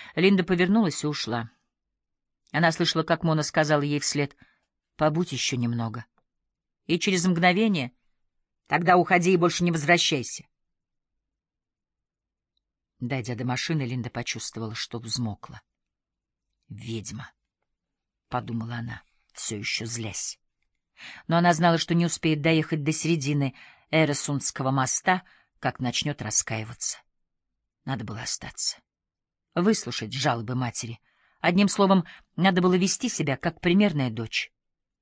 Линда повернулась и ушла. Она слышала, как Мона сказала ей вслед: «Побудь еще немного». И через мгновение: «Тогда уходи и больше не возвращайся». Дойдя до машины, Линда почувствовала, что взмокла. «Ведьма», — подумала она, все еще злясь. Но она знала, что не успеет доехать до середины Эресундского моста, как начнет раскаиваться. Надо было остаться, выслушать жалобы матери. Одним словом, надо было вести себя, как примерная дочь.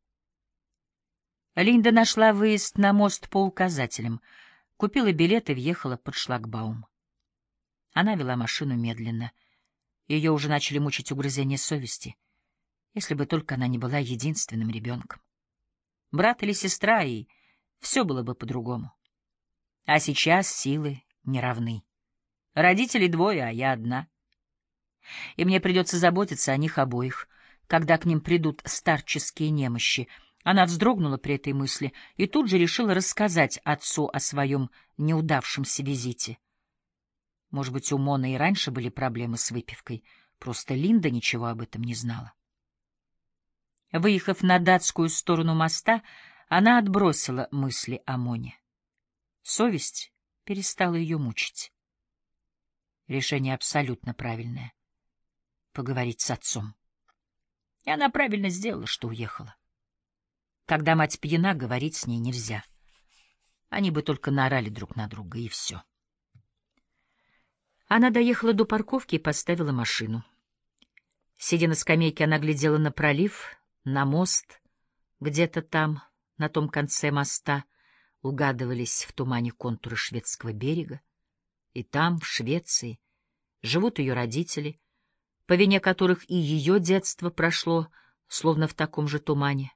Линда нашла выезд на мост по указателям, купила билет и въехала под шлагбаум. Она вела машину медленно. Ее уже начали мучить угрызения совести. Если бы только она не была единственным ребенком. Брат или сестра, и все было бы по-другому. А сейчас силы не равны. Родителей двое, а я одна. И мне придется заботиться о них обоих, когда к ним придут старческие немощи. Она вздрогнула при этой мысли и тут же решила рассказать отцу о своем неудавшемся визите. Может быть, у Моны и раньше были проблемы с выпивкой, просто Линда ничего об этом не знала. Выехав на датскую сторону моста, она отбросила мысли о Моне. Совесть перестала ее мучить. Решение абсолютно правильное — поговорить с отцом. И она правильно сделала, что уехала. Когда мать пьяна, говорить с ней нельзя. Они бы только наорали друг на друга, и все. Она доехала до парковки и поставила машину. Сидя на скамейке, она глядела на пролив, на мост. Где-то там, на том конце моста, угадывались в тумане контуры шведского берега. И там, в Швеции, живут ее родители, по вине которых и ее детство прошло, словно в таком же тумане.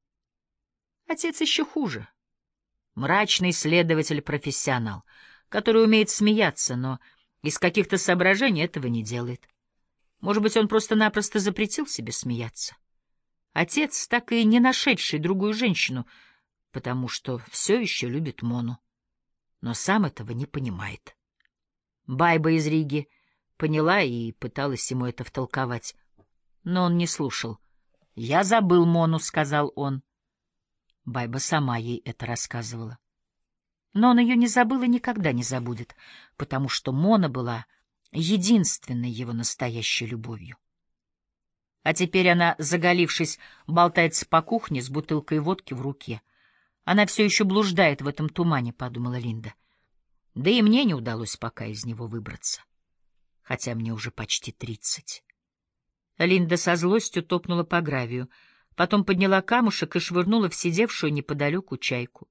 Отец еще хуже. Мрачный следователь-профессионал, который умеет смеяться, но из каких-то соображений этого не делает. Может быть, он просто-напросто запретил себе смеяться. Отец, так и не нашедший другую женщину, потому что все еще любит Мону, но сам этого не понимает. Байба из Риги поняла и пыталась ему это втолковать, но он не слушал. «Я забыл Мону», — сказал он. Байба сама ей это рассказывала. Но он ее не забыл и никогда не забудет, потому что Мона была единственной его настоящей любовью. А теперь она, заголившись, болтается по кухне с бутылкой водки в руке. Она все еще блуждает в этом тумане, — подумала Линда. Да и мне не удалось пока из него выбраться, хотя мне уже почти 30. Линда со злостью топнула по гравию, потом подняла камушек и швырнула в сидевшую неподалеку чайку.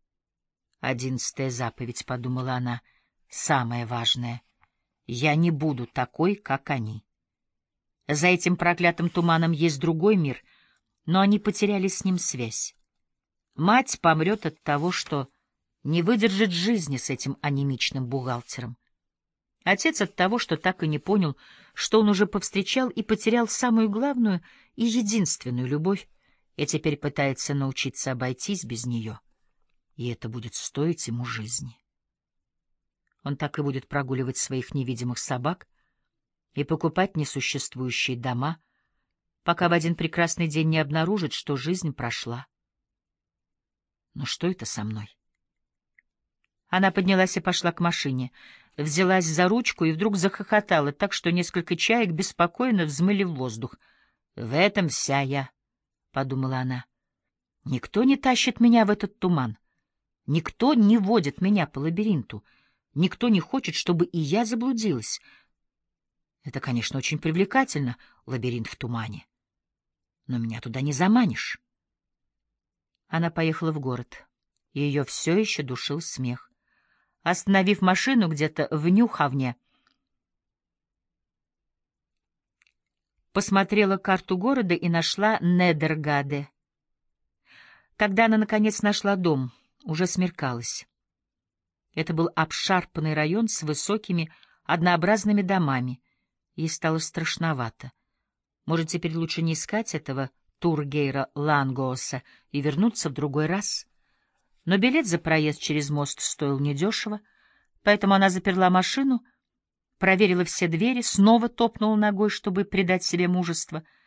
11-я заповедь, — подумала она, — самая важная. Я не буду такой, как они. За этим проклятым туманом есть другой мир, но они потеряли с ним связь. Мать помрет от того, что не выдержит жизни с этим анемичным бухгалтером. Отец от того, что так и не понял, что он уже повстречал и потерял самую главную и единственную любовь, и теперь пытается научиться обойтись без нее. И это будет стоить ему жизни. Он так и будет прогуливать своих невидимых собак и покупать несуществующие дома, пока в один прекрасный день не обнаружит, что жизнь прошла. Но что это со мной? Она поднялась и пошла к машине, взялась за ручку и вдруг захохотала так, что несколько чаек беспокойно взмыли в воздух. «В этом вся я», — подумала она. «Никто не тащит меня в этот туман. Никто не водит меня по лабиринту. Никто не хочет, чтобы и я заблудилась. Это, конечно, очень привлекательно, лабиринт в тумане. Но меня туда не заманишь». Она поехала в город, и ее все еще душил смех. Остановив машину где-то в Нюхавне, посмотрела карту города и нашла Недергаде. Когда она, наконец, нашла дом, уже смеркалось. Это был обшарпанный район с высокими, однообразными домами. Ей стало страшновато. Может, теперь лучше не искать этого Тургейра Лангооса и вернуться в другой раз? Но билет за проезд через мост стоил недешево, поэтому она заперла машину проверила все двери, снова топнула ногой, чтобы придать себе мужество.